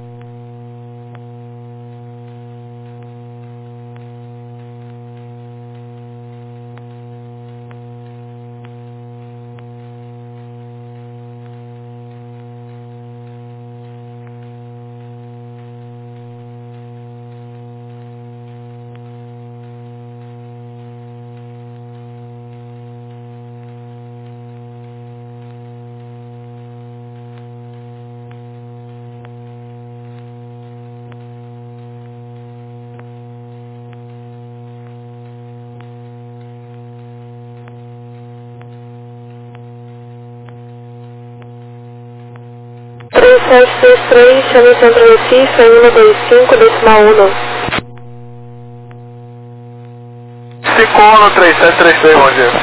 [SPEAKER 3] três sete três três, chame Centro Recife, um dois cinco, decimal um.
[SPEAKER 1] cinco um três sete três três, bom dia.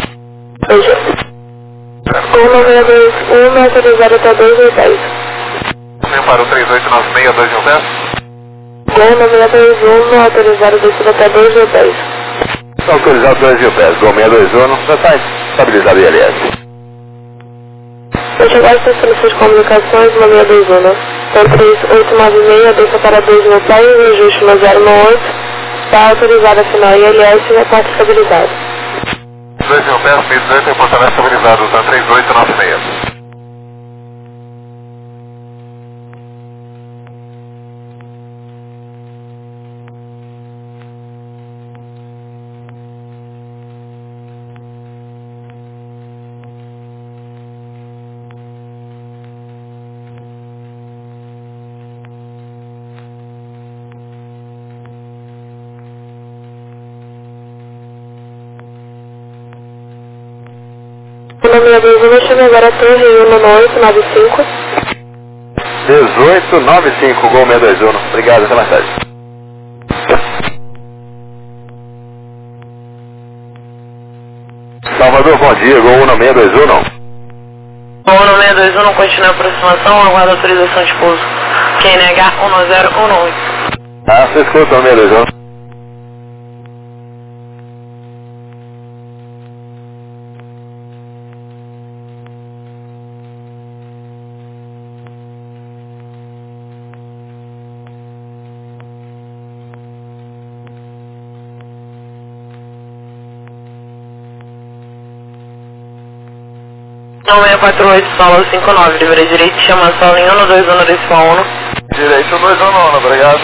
[SPEAKER 3] um seis dois um, autorizado até dois mil e dez.
[SPEAKER 1] Vem para o três oito nove seis, dois mil dez.
[SPEAKER 3] Gol seis dois um, autorizado descido até dois mil e dez.
[SPEAKER 2] Autorizado dois mil pés, Gol seis dois um, já está estabilizado I L S.
[SPEAKER 3] Deixa agora as soluções de comunicações, uma seis dois um. Então três oito nove seis, deixa para dois mil pés, ajuste uma zero oito. Está autorizada final I L S e reporte estabilizado.
[SPEAKER 1] dois mil pés, mil e dezoito, reportamento estabilizado, usando três oito nove seis.
[SPEAKER 3] um seis dois um, chame agora a torre um oito nove cinco.
[SPEAKER 2] dezoito nove cinco, Gol seis dois um, obrigado, até mais tarde. Salvador, bom dia, Gol um seis dois um, não.
[SPEAKER 6] Voo no seis dois um, continua a aproximação, aguarda a autorização de pouso. Q N H um zero um oito.
[SPEAKER 2] Ah, você escuta o seis dois um.
[SPEAKER 6] seis quatro oito, solo cinco nove, livre direito, chama solo em um dois um, decimal um.
[SPEAKER 1] Direito dois um um, obrigado.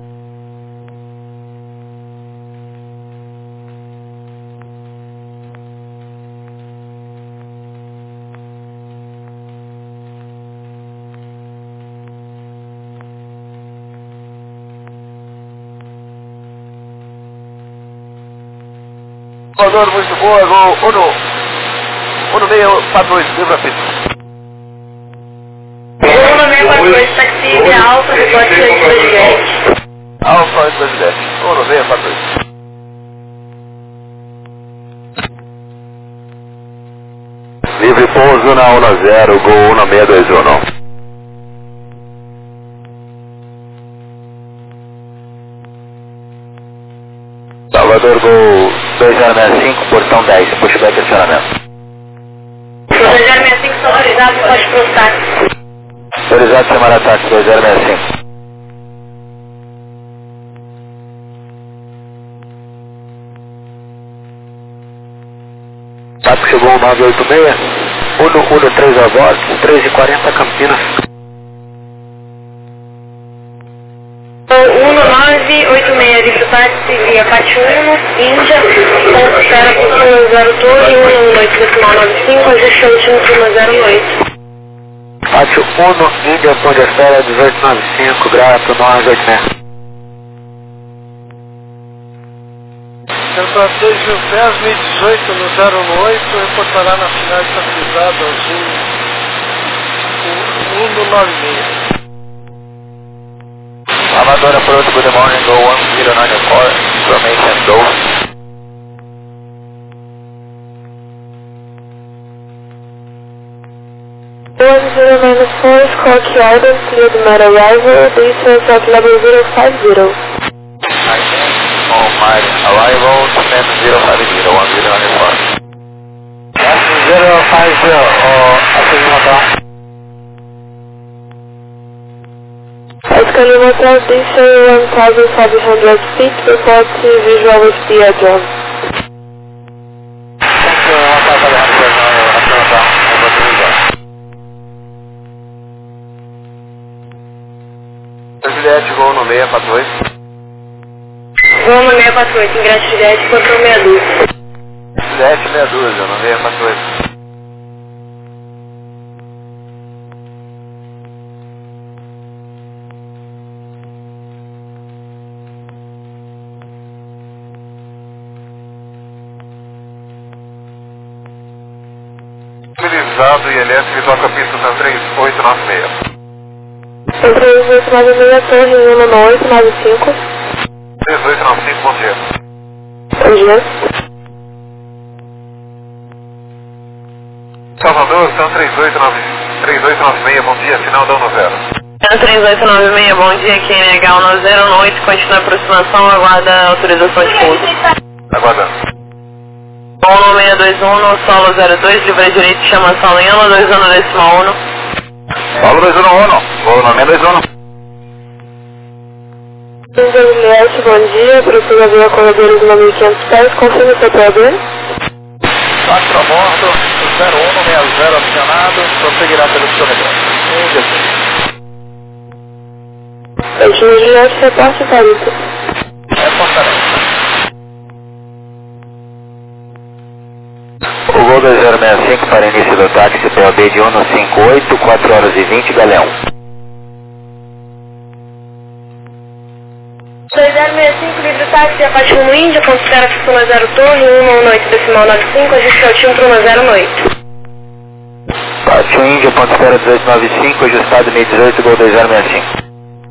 [SPEAKER 1] Salvador, muito boa, Gol um. um seis quatro dois, livre a pista.
[SPEAKER 6] um seis quatro dois, taxi de alta, reporte de presidente.
[SPEAKER 1] Alfa oito dois sete, um seis quatro dois.
[SPEAKER 2] Livre pouso na um zero, Gol um seis dois um, não. Salvador, Gol dois zero seis cinco, portão dez, pushback acionamento.
[SPEAKER 6] dois zero seis cinco, autorizado, pode processar.
[SPEAKER 2] Autorizado chamar ataque dois zero seis cinco.
[SPEAKER 4] Tato chegou nove oito seis, um um três a bordo, três e quarenta Campinas.
[SPEAKER 6] um nove oito seis, livre táxi via Pátio um, Índia, ponto espera por zero Torre, um um oito decimal nove cinco, ajuste altímetro zero oito.
[SPEAKER 4] Pátio um, Índia, ponto de espera dezoito noventa e cinco, grato nove oito seis.
[SPEAKER 7] Central dois mil pés, mil e dezoito no zero um oito, reportará na final estabilizada azul um nove seis.
[SPEAKER 1] Amador approach, good morning, go one zero nine four, information go.
[SPEAKER 3] one zero nine four, Squawk Island, cleared matter arrival, distance at level zero five zero.
[SPEAKER 1] On my arrival, descent zero five zero, one zero nine four.
[SPEAKER 4] zero five zero, acesso motor.
[SPEAKER 3] Escalade Motel, distance one thousand five hundred feet, report visual with the adjourn.
[SPEAKER 1] Presidente, voo no seis quatro oito.
[SPEAKER 6] Voo no seis quatro oito, ingresso Juliette, control meia dúzia.
[SPEAKER 1] Juliette meia dúzia, no seis quatro oito. Utilizado e elétrico, toca a pista São três oito nove seis.
[SPEAKER 3] São três oito nove seis, Torre um oito nove cinco.
[SPEAKER 1] três oito nove cinco, bom dia.
[SPEAKER 3] Bom dia.
[SPEAKER 1] Salvador, São três oito nove seis, bom dia, final da um zero.
[SPEAKER 6] São três oito nove seis, bom dia, Q N H um zero um oito, continua a aproximação, aguarda autorização de pouso.
[SPEAKER 1] Aguardando.
[SPEAKER 6] Bom, seis dois um, no solo zero dois, livre direito, chama Salinhano, dois um decimal um.
[SPEAKER 1] Solo dois um um, vou no seis dois um.
[SPEAKER 3] Juliette, bom dia, precisa ver a corredores nove mil e quinhentos pés, confirme seu P A B.
[SPEAKER 1] Quatro a bordo, zero um seis zero acionado, prosseguirá pelo quilômetro.
[SPEAKER 3] Último Juliette, reporte tarifa.
[SPEAKER 1] Reportarei.
[SPEAKER 4] O Gol dois zero seis cinco para início do táxi P O B de um cinco oito, quatro horas e vinte, Galeão.
[SPEAKER 6] dois zero seis cinco, livre táxi, Apache um Índia, ponto espera Fortuna zero Torre, um um oito decimal nove cinco, ajuste altímetro zero oito.
[SPEAKER 4] Apache um Índia, ponto espera dezoito noventa e cinco, ajustado mil e dezoito, Gol dois zero seis cinco.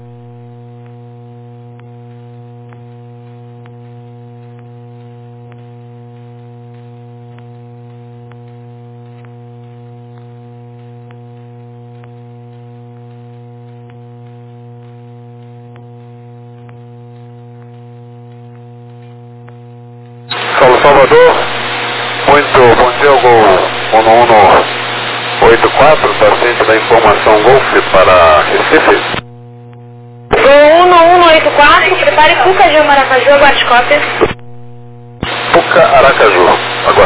[SPEAKER 1] Salvador, muito bom dia, Gol um um oito quatro, paciente da informação Golf para Recife.
[SPEAKER 6] Gol um um oito quatro, prepare Puca de Maracaju, aguarde cópia.
[SPEAKER 1] Puca, Aracaju.